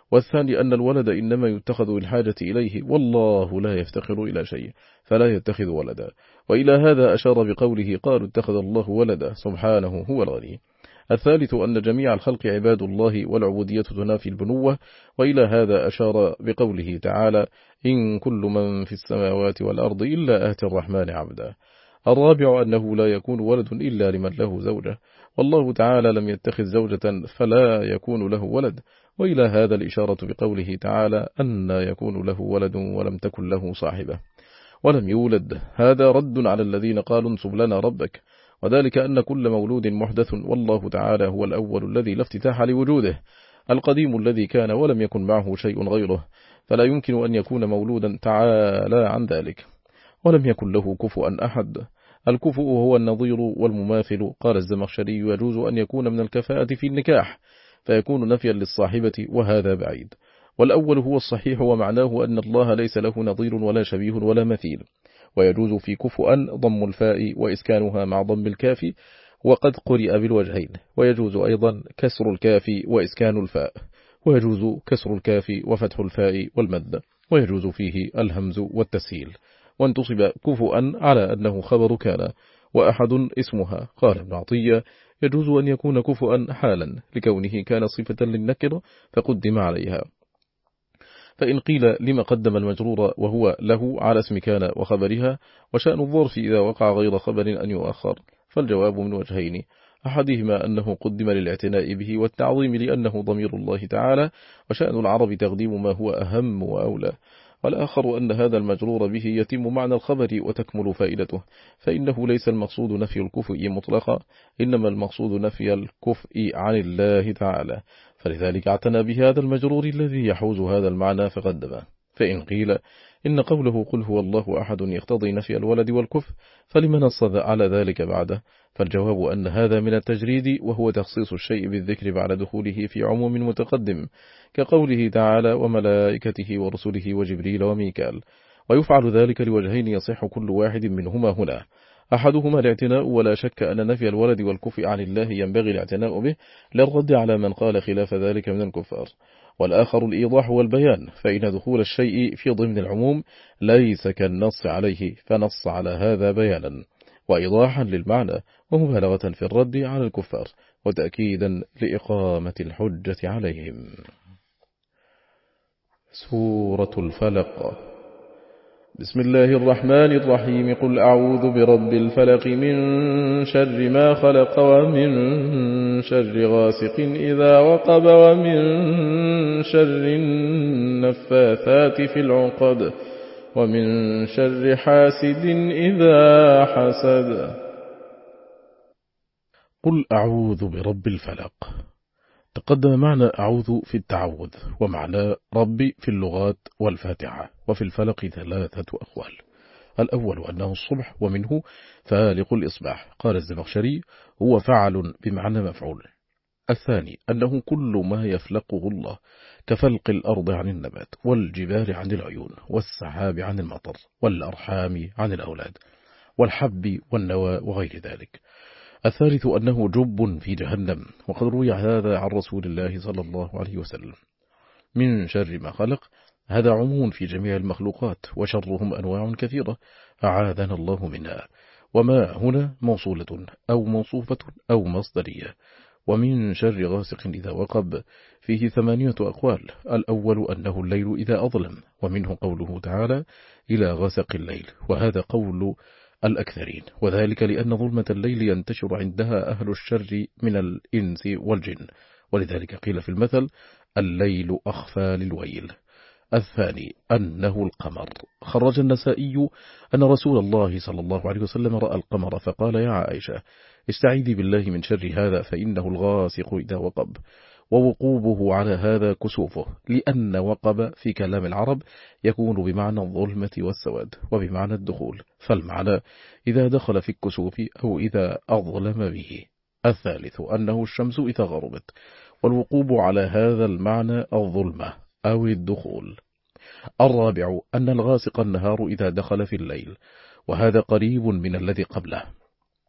والثاني أن الولد إنما يتخذ الحاجة إليه، والله لا يفتقر إلى شيء فلا يتخذ ولدا. وإلى هذا أشار بقوله قالوا اتخذ الله ولدا سبحانه هو الغني. الثالث أن جميع الخلق عباد الله والعبودية تنافي البنوة، وإلى هذا أشار بقوله تعالى إن كل من في السماوات والأرض إلا آتي الرحمن عبدا. الرابع أنه لا يكون ولد إلا لمن له زوجة، والله تعالى لم يتخذ زوجة فلا يكون له ولد، وإلى هذا الإشارة بقوله تعالى أن يكون له ولد ولم تكن له صاحبة ولم يولد. هذا رد على الذين قالوا انصب لنا ربك، وذلك أن كل مولود محدث، والله تعالى هو الأول الذي لا افتتاح لوجوده، القديم الذي كان ولم يكن معه شيء غيره، فلا يمكن أن يكون مولودا تعالى عن ذلك، ولم يكن له كفؤا أحد. الكفؤ هو النظير والمماثل. قال الزمخشري يجوز أن يكون من الكفاءة في النكاح فيكون نفيا للصاحبة، وهذا بعيد. والأول هو الصحيح، ومعناه أن الله ليس له نظير ولا شبيه ولا مثيل. ويجوز في كفؤا ضم الفاء وإسكانها مع ضم الكاف، وقد قرئ بالوجهين. ويجوز أيضا كسر الكاف وإسكان الفاء، ويجوز كسر الكاف وفتح الفاء والمد، ويجوز فيه الهمز والتسهيل. وانتصب كفؤا على أنه خبر كان وأحد اسمها. قال ابن عطية يجوز أن يكون كفؤا حالا لكونه كان صفة للنكرة فقدم عليها. فإن قيل لما قدم المجرور وهو له على اسم كان وخبرها، وشأن الظرف إذا وقع غير خبر أن يؤخر، فالجواب من وجهين: أحدهما أنه قدم للاعتناء به والتعظيم لأنه ضمير الله تعالى، وشأن العرب تقديم ما هو أهم وأولى. والآخر أن هذا المجرور به يتم معنى الخبر وتكمل فائدته، فإنه ليس المقصود نفي الكفء مطلقا، إنما المقصود نفي الكفء عن الله تعالى، فلذلك اعتنى بهذا المجرور الذي يحوز هذا المعنى فقدمه. فإن قيل إن قوله قل هو الله أحد يقتضي نفي الولد والكفء، فلمن نص على ذلك بعده؟ فالجواب أن هذا من التجريد، وهو تخصيص الشيء بالذكر بعد دخوله في عموم متقدم، كقوله تعالى وملائكته ورسله وجبريل وميكال. ويفعل ذلك لوجهين يصح كل واحد منهما هنا: أحدهما الاعتناء، ولا شك أن نفي الولد والكفء عن الله ينبغي الاعتناء به للرد على من قال خلاف ذلك من الكفار. والآخر الإيضاح والبيان، فإن دخول الشيء في ضمن العموم ليس كالنص عليه، فنص على هذا بيانا وإيضاحا للمعنى ومبالغة في الرد على الكفار وتأكيدا لإقامة الحجة عليهم. سورة الفلق. بسم الله الرحمن الرحيم. قل أعوذ برب الفلق من شر ما خلق ومن شر غاسق إذا وقب ومن شر النفاثات في العقد ومن شر حاسد إذا حسد. قل أعوذ برب الفلق. تقدم معنى أعوذ في التعوذ، ومعنى ربي في اللغات والفاتحة، وفي الفلق ثلاثة أقوال. الأول أنه الصبح، ومنه فالق الإصباح. قال الزمخشري هو فعل بمعنى مفعول. الثاني أنه كل ما يفلقه الله، كفلق الأرض عن النبات، والجبال عن العيون، والسحاب عن المطر، والأرحام عن الأولاد، والحب والنوى وغير ذلك. الثالث أنه جب في جهنم، وقد روي هذا عن رسول الله صلى الله عليه وسلم. من شر ما خلق، هذا عموم في جميع المخلوقات، وشرهم أنواع كثيرة أعاذنا الله منها. وما هنا موصولة أو موصوفة أو مصدرية. ومن شر غاسق إذا وقب فيه ثمانية أقوال. الأول أنه الليل إذا أظلم، ومنه قوله تعالى إلى غسق الليل، وهذا قول الأكثرين، وذلك لأن ظلمة الليل ينتشر عندها أهل الشر من الإنس والجن، ولذلك قيل في المثل الليل أخفى للويل. الثاني أنه القمر. خرج النسائي أن رسول الله صلى الله عليه وسلم رأى القمر فقال يا عائشة استعيذي بالله من شر هذا فإنه الغاسق إذا وقب. ووقوبه على هذا كسوفه، لأن وقب في كلام العرب يكون بمعنى الظلمة والسواد وبمعنى الدخول، فالمعنى إذا دخل في الكسوف أو إذا أظلم به. الثالث أنه الشمس إذا غربت، والوقوب على هذا المعنى الظلمة أو الدخول. الرابع أن الغاسق النهار إذا دخل في الليل، وهذا قريب من الذي قبله.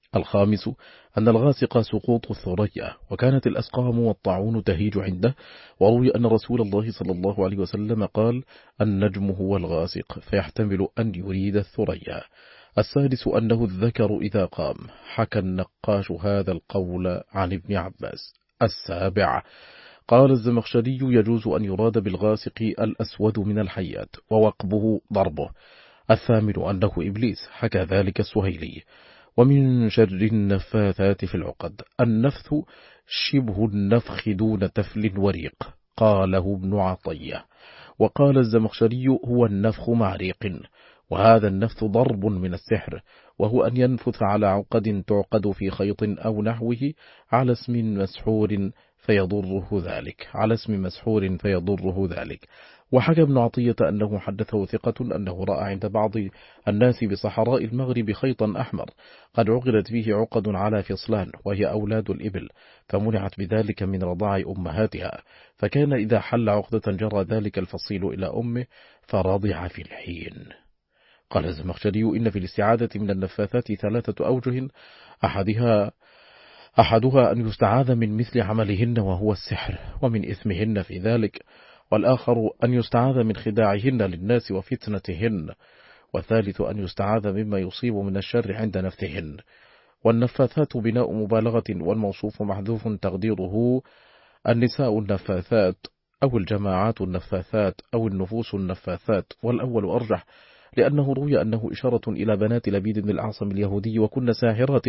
الخامس أن الغاسق سقوط الثريا، وكانت الأسقام والطاعون تهيج عنده، وروي أن رسول الله صلى الله عليه وسلم قال: النجم هو الغاسق، فيحتمل أن يريد الثريا. السادس أنه الذكر إذا قام، حكى النقاش هذا القول عن ابن عباس. السابع قال الزمخشري: يجوز أن يراد بالغاسق الأسود من الحيات، ووقبه ضربه. الثامن أنه إبليس، حكى ذلك السهيلي. ومن شر النفاثات في العقد، النفث شبه النفخ دون تفل وريق، قاله ابن عطية. وقال الزمخشري: هو النفخ مع ريق، وهذا النفث ضرب من السحر، وهو أن ينفث على عقد تعقد في خيط أو نحوه على اسم مسحور فيضره ذلك على اسم مسحور فيضره ذلك. وحكى ابن عطية أنه حدثه ثقة أنه رأى عند بعض الناس بصحراء المغرب خيطا أحمر قد عقدت فيه عقد على فصلان، وهي أولاد الإبل، فمنعت بذلك من رضاع أمهاتها، فكان إذا حل عقدة جرى ذلك الفصيل إلى أمه فرضع في الحين. قال الزمخشري: إن في الاستعادة من النفاثات ثلاثة أوجه، أحدها أحدها أن يستعاذ من مثل عملهن وهو السحر ومن إثمهن في ذلك، والآخر أن يستعاذ من خداعهن للناس وفتنتهن، والثالث أن يستعاذ مما يصيب من الشر عند نفثهن. والنفاثات بناء مبالغة، والموصوف محذوف تقديره النساء النفاثات أو الجماعات النفاثات أو النفوس النفاثات، والأول أرجح لأنه روي أنه إشارة إلى بنات لبيد بن الأعصم اليهودي، وكن ساحرات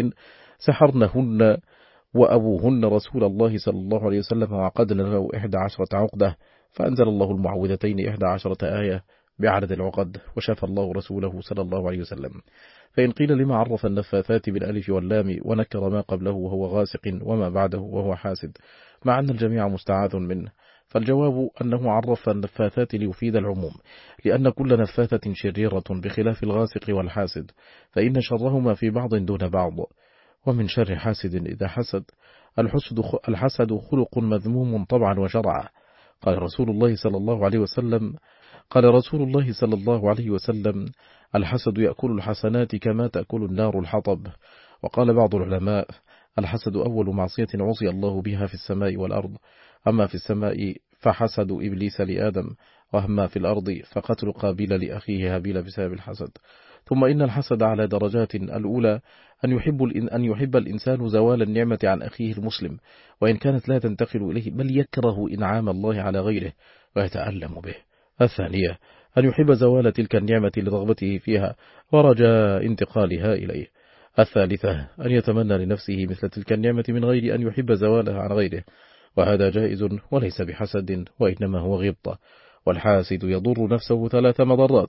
سحرنهن وأبوهن رسول الله صلى الله عليه وسلم، وعقدن له إحدى عشرة عقدة، فأنزل الله المعوذتين إحدى عشرة آية بعدد العقد، وشفى الله رسوله صلى الله عليه وسلم. فإن قيل لما عرف النفاثات بالألف واللام ونكر ما قبله وهو غاسق وما بعده وهو حاسد، مع أن الجميع مستعاذ منه، فالجواب أنه عرف النفاثات ليفيد العموم، لأن كل نفاثة شريرة بخلاف الغاسق والحاسد، فإن شرهما في بعض دون بعض. ومن شر حاسد إذا حسد، الحسد, الحسد خلق مذموم طبعا وشرعا. قال رسول الله صلى الله عليه وسلم قال رسول الله صلى الله عليه وسلم: الحسد يأكل الحسنات كما تأكل النار الحطب. وقال بعض العلماء: الحسد أول معصية عصي الله بها في السماء والأرض، أما في السماء فحسد إبليس لآدم، وأما في الأرض فقتل قابيل لأخيه هابيل بسبب الحسد. ثم إن الحسد على درجات، الأولى أن يحب, أن يحب الإنسان زوال النعمة عن أخيه المسلم، وإن كانت لا تنتقل إليه، بل يكره إنعام الله على غيره ويتألم به. الثانية أن يحب زوال تلك النعمة لرغبته فيها ورجاء انتقالها إليه. الثالثة أن يتمنى لنفسه مثل تلك النعمة من غير أن يحب زوالها عن غيره، وهذا جائز وليس بحسد، وإنما هو غبطة. والحاسد يضر نفسه ثلاث مضرات: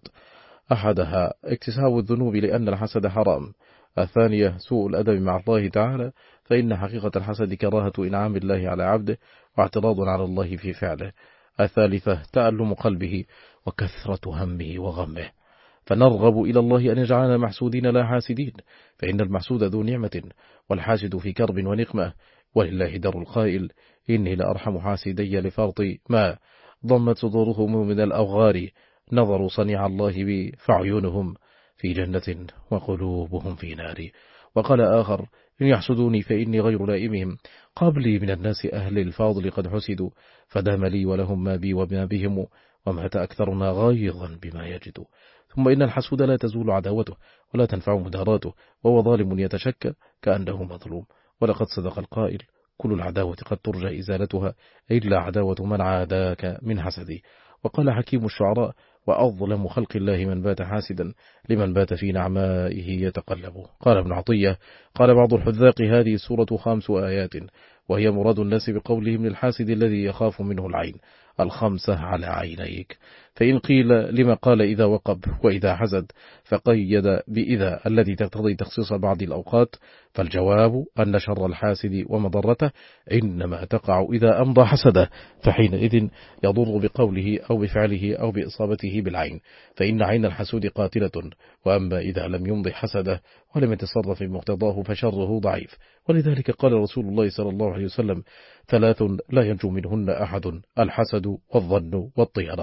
أحدها اكتساب الذنوب لأن الحسد حرام، الثانية سوء الأدب مع الله تعالى، فإن حقيقة الحسد كراهة إنعام الله على عبده واعتراض على الله في فعله، الثالثة تألم قلبه وكثرة همه وغمه. فنرغب إلى الله أن يجعلنا محسودين لا حاسدين، فإن المحسود ذو نعمة والحاسد في كرب ونقمة. ولله در القائل: إني لأرحم حاسدي لفرط ما ضمت صدورهم من الأغار، نظروا صنيع الله بي فعيونهم في جنة وقلوبهم في نار. وقال آخر: إن يحسدوني فإني غير لائمهم، قبلي من الناس أهل الفاضل قد حسدوا، فدام لي ولهم ما بي وما بهم، ومات أكثرنا غيظا بما يجد. ثم إن الحسود لا تزول عداوته ولا تنفع مداراته، وهو ظالم يتشكى كأنه مظلوم. ولقد صدق القائل: كل العداوة قد ترجى إزالتها إلا عداوة من عاداك من حسدي. وقال حكيم الشعراء: وأظلم خلق الله من بات حاسدا لمن بات في نعمائه يتقلب. قال ابن عطية: قال بعض الحذاق: هذه السورة خمس آيات، وهي مراد الناس بقولهم للحاسد الذي يخاف منه العين الخمسة على عينيك. فإن قيل لما قال إذا وقب وإذا حسد فقيد بإذا الذي تقتضي تخصيص بعض الأوقات، فالجواب أن شر الحاسد ومضرته إنما تقع إذا أمضى حسده، فحينئذ يضر بقوله أو بفعله أو بإصابته بالعين، فإن عين الحسود قاتلة. وأما إذا لم يمضي حسده ولم يتصرف بمقتضاه فشره ضعيف. ولذلك قال رسول الله صلى الله عليه وسلم: ثلاث لا ينجو منهن أحد: الحسد والظن والطيرة.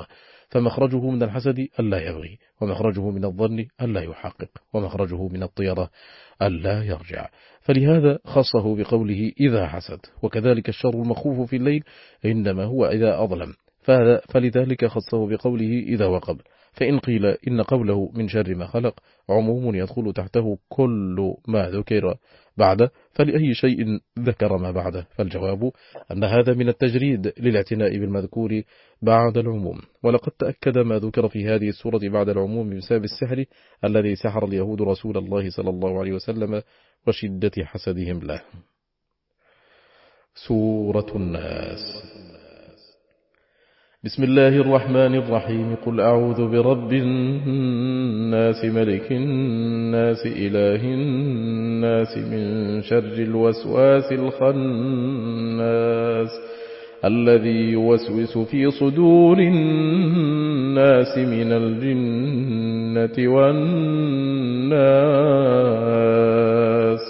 فمخرجه من الحسد ألا يبغي، ومخرجه من الظن ألا يحقق، ومخرجه من الطيرة ألا يرجع، فلهذا خصه بقوله إذا حسد. وكذلك الشر المخوف في الليل إنما هو إذا أظلم، فلذلك خصه بقوله إذا وقب. فإن قيل إن قوله من شر ما خلق عموم يدخل تحته كل ما ذكر بعده، فلأي شيء ذكر ما بعده؟ فالجواب أن هذا من التجريد للاعتناء بالمذكور بعد العموم. ولقد تأكد ما ذكر في هذه السورة بعد العموم بسبب السحر الذي سحر اليهود رسول الله صلى الله عليه وسلم وشدة حسدهم له. سورة الناس. بسم الله الرحمن الرحيم. قل أعوذ برب الناس ملك الناس إله الناس من شر الوسواس الخناس الذي يوسوس في صدور الناس من الجنة والناس.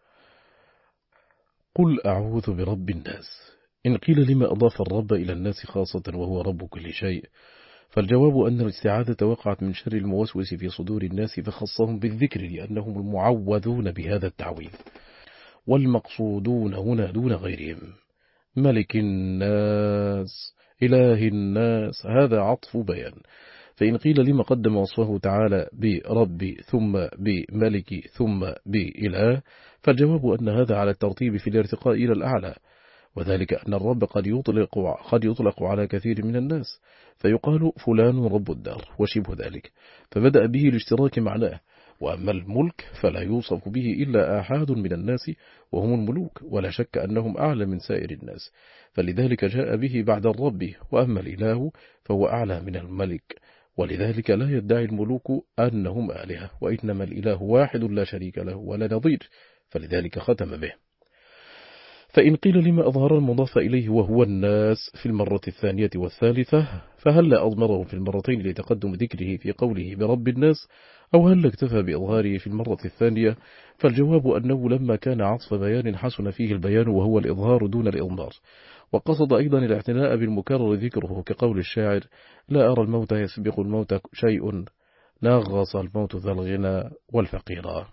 قل أعوذ برب الناس. إن قيل لما أضاف الرب إلى الناس خاصة وهو رب كل شيء؟ فالجواب أن الاستعاذة وقعت من شر الموسوس في صدور الناس فخصهم بالذكر لأنهم المعوذون بهذا التعويذ، والمقصودون هنا دون غيرهم. ملك الناس إله الناس هذا عطف بيان. فإن قيل لما قدم وصفه تعالى برب ثم بملك ثم بإله؟ فالجواب أن هذا على الترتيب في الارتقاء إلى الأعلى، وذلك أن الرب قد يطلق, قد يطلق على كثير من الناس، فيقال فلان رب الدار وشبه ذلك، فبدأ به الاشتراك معناه. وأما الملك فلا يوصف به إلا آحاد من الناس وهم الملوك، ولا شك أنهم أعلى من سائر الناس، فلذلك جاء به بعد الرب. وأما الإله فهو أعلى من الملك، ولذلك لا يدعي الملوك أنهم آلهة، وإنما الإله واحد لا شريك له ولا نظير، فلذلك ختم به. فإن قيل لما أظهر المضاف إليه وهو الناس في المرة الثانية والثالثة؟ فهل أضمره في المرتين لتقدم ذكره في قوله برب الناس، أو هل اكتفى بإظهاره في المرة الثانية؟ فالجواب أنه لما كان عطف بيان حسن فيه البيان وهو الإظهار دون الإضمار، وقصد أيضا الاعتناء بالمكرر ذكره كقول الشاعر: لا أرى الموت يسبق الموت شيء نغص الموت ذا الغنى والفقيرا.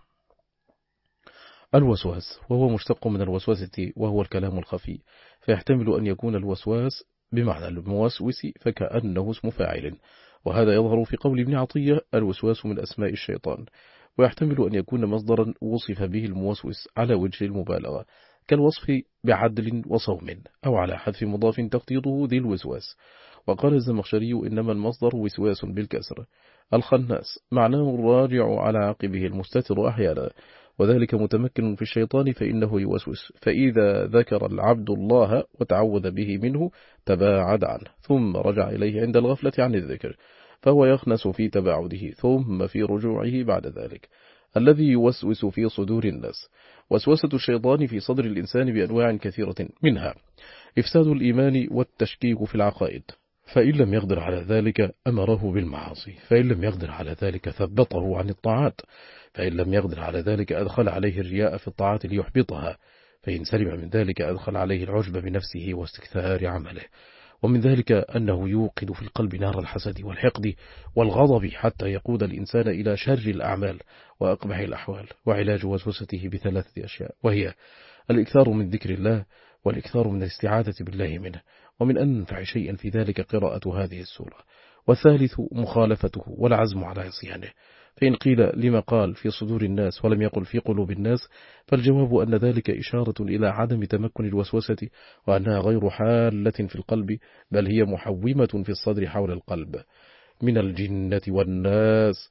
الوسواس وهو مشتق من الوسوسة وهو الكلام الخفي، فيحتمل أن يكون الوسواس بمعنى الموسوس فكأنه اسم فاعل، وهذا يظهر في قول ابن عطية: الوسواس من أسماء الشيطان. ويحتمل أن يكون مصدرا وصف به الموسوس على وجه المبالغة كالوصف بعدل وصوم، أو على حذف مضاف تخطيطه ذي الوسواس. وقال الزمخشري: إنما المصدر وسواس بالكسر. الخناس معناه الراجع على عقبه المستتر أحيانا، وذلك متمكن في الشيطان فإنه يوسوس، فإذا ذكر العبد الله وتعوذ به منه تباعد عنه، ثم رجع إليه عند الغفلة عن الذكر، فهو يخنس في تباعده ثم في رجوعه بعد ذلك. الذي يوسوس في صدور الناس. وسوسة الشيطان في صدر الإنسان بأنواع كثيرة، منها إفساد الإيمان والتشكيك في العقائد، فإن لم يقدر على ذلك أمره بالمعاصي، فإن لم يقدر على ذلك ثبطه عن الطاعات، فإن لم يقدر على ذلك أدخل عليه الرياء في الطاعات ليحبطها، فإن سلم من ذلك أدخل عليه العجب بنفسه واستكثار عمله. ومن ذلك أنه يوقد في القلب نار الحسد والحقد والغضب حتى يقود الإنسان إلى شر الأعمال وأقبح الأحوال. وعلاج وسوسته بثلاثة أشياء، وهي الإكثار من ذكر الله، والإكثار من الاستعاذة بالله منه، ومن أنفع شيء في ذلك قراءة هذه السورة. والثالث مخالفته والعزم على عصيانه. فإن قيل لما قال في صدور الناس ولم يقل في قلوب الناس؟ فالجواب أن ذلك إشارة إلى عدم تمكن الوسوسة، وأنها غير حالة في القلب، بل هي محومة في الصدر حول القلب. من الجنة والناس،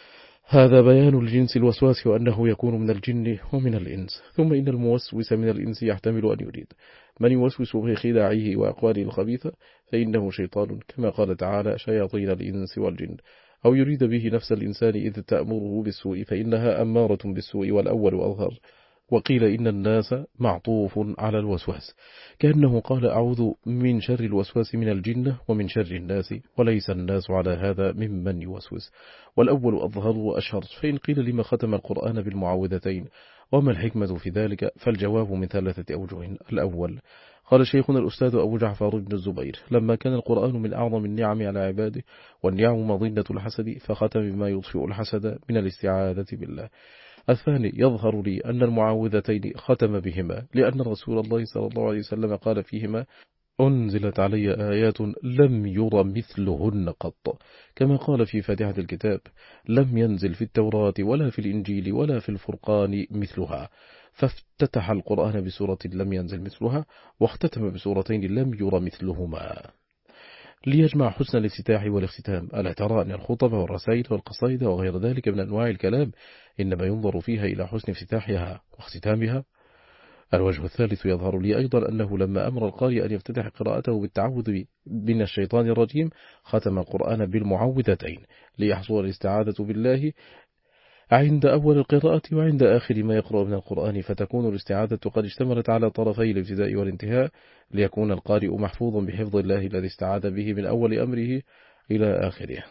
هذا بيان الجنس الوسواس وأنه يكون من الجن ومن الإنس. ثم إن الموسوس من الإنس يحتمل أن يريد من يوسوس في خداعه وأقواله الخبيثة فإنه شيطان، كما قال تعالى: شياطين الإنس والجن، أو يريد به نفس الإنسان إذ تأمره بالسوء فإنها أمارة بالسوء، والأول أظهر. وقيل إن الناس معطوف على الوسواس، كأنه قال: أعوذ من شر الوسواس من الجنة ومن شر الناس، وليس الناس على هذا ممن يوسوس. والأول أظهر وأشهر. فإن قيل لما ختم القرآن بالمعوذتين وما الحكمة في ذلك؟ فالجواب من ثلاثة أوجه. الأول قال شيخنا الأستاذ أبو جعفر بن الزبير: لما كان القرآن من أعظم النعم على عباده والنعم مظنة الحسد، فختم بما يطفئ الحسد من الاستعاذة بالله. الثاني: يظهر لي أن المعوذتين ختم بهما لأن رسول الله صلى الله عليه وسلم قال فيهما: أنزلت علي آيات لم ير مثلهن قط، كما قال في فاتحة الكتاب: لم ينزل في التوراة ولا في الإنجيل ولا في الفرقان مثلها. فافتتح القرآن بسورة لم ينزل مثلها، واختتم بسورتين لم ير مثلهما، ليجمع حسن الافتتاح والاختتام. ألا ترى أن الخطب والرسائل والقصائد وغير ذلك من أنواع الكلام إنما ينظر فيها إلى حسن افتتاحها واختتامها؟ الوجه الثالث: يظهر لي أيضا أنه لما أمر القارئ أن يفتتح قراءته بالتعوذ من الشيطان الرجيم، ختم القرآن بالمعوذتين ليحصل الاستعاذة بالله عند أول القراءة وعند آخر ما يقرأ من القرآن، فتكون الاستعاذة قد اشتملت على طرفي الابتداء والانتهاء، ليكون القارئ محفوظا بحفظ الله الذي استعاذ به من أول أمره إلى آخره.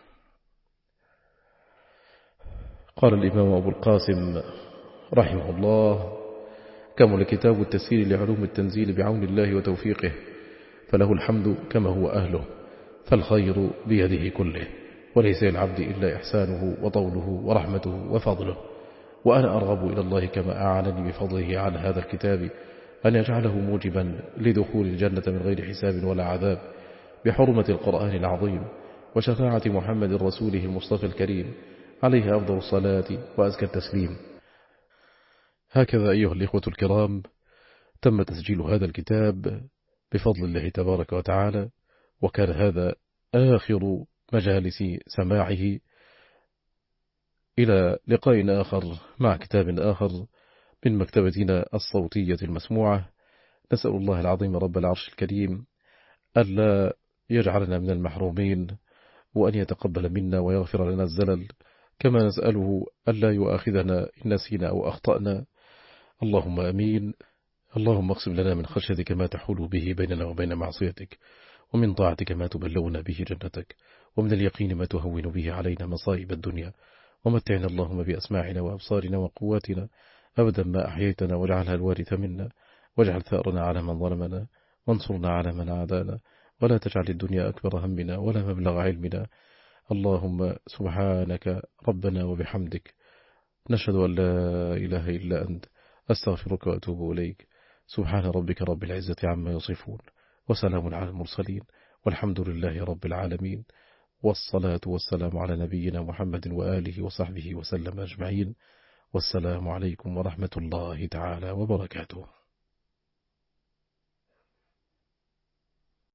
قال الإمام أبو القاسم رحمه الله: كمل كتاب التسهيل لعلوم التنزيل بعون الله وتوفيقه، فله الحمد كما هو أهله، فالخير بيده كله، وليس للعبد إلا إحسانه وطوله ورحمته وفضله. وأنا أرغب إلى الله كما أعانني بفضله على هذا الكتاب أن يجعله موجبا لدخول الجنة من غير حساب ولا عذاب، بحرمة القرآن العظيم وشفاعة محمد رسوله المصطفى الكريم، عليه أفضل الصلاة وأزكى التسليم. هكذا أيها الإخوة الكرام تم تسجيل هذا الكتاب بفضل الله تبارك وتعالى، وكان هذا آخر مجالس سماعه. إلى لقاء آخر مع كتاب آخر من مكتبتنا الصوتية المسموعة. نسأل الله العظيم رب العرش الكريم ألا يجعلنا من المحرومين، وأن يتقبل منا ويغفر لنا الزلل، كما نسأله ألا يؤاخذنا إن نسينا أو أخطأنا. اللهم أمين. اللهم اقسم لنا من خشيتك ما تحول به بيننا وبين معصيتك، ومن طاعتك ما تبلغنا به جنتك، ومن اليقين ما تهون به علينا مصائب الدنيا، ومتعنا اللهم بأسماعنا وأبصارنا وقواتنا أبدا ما أحييتنا، واجعلها الوارث منا، واجعل ثأرنا على من ظلمنا، وانصرنا على من عادانا، ولا تجعل الدنيا أكبر همنا ولا مبلغ علمنا. اللهم سبحانك ربنا وبحمدك، نشهد أن لا إله إلا أنت، أستغفرك وأتوب إليك. سبحان ربك رب العزة عما يصفون، وسلام على المرسلين، والحمد لله رب العالمين، والصلاة والسلام على نبينا محمد وآله وصحبه وسلم أجمعين. والسلام عليكم ورحمة الله تعالى وبركاته.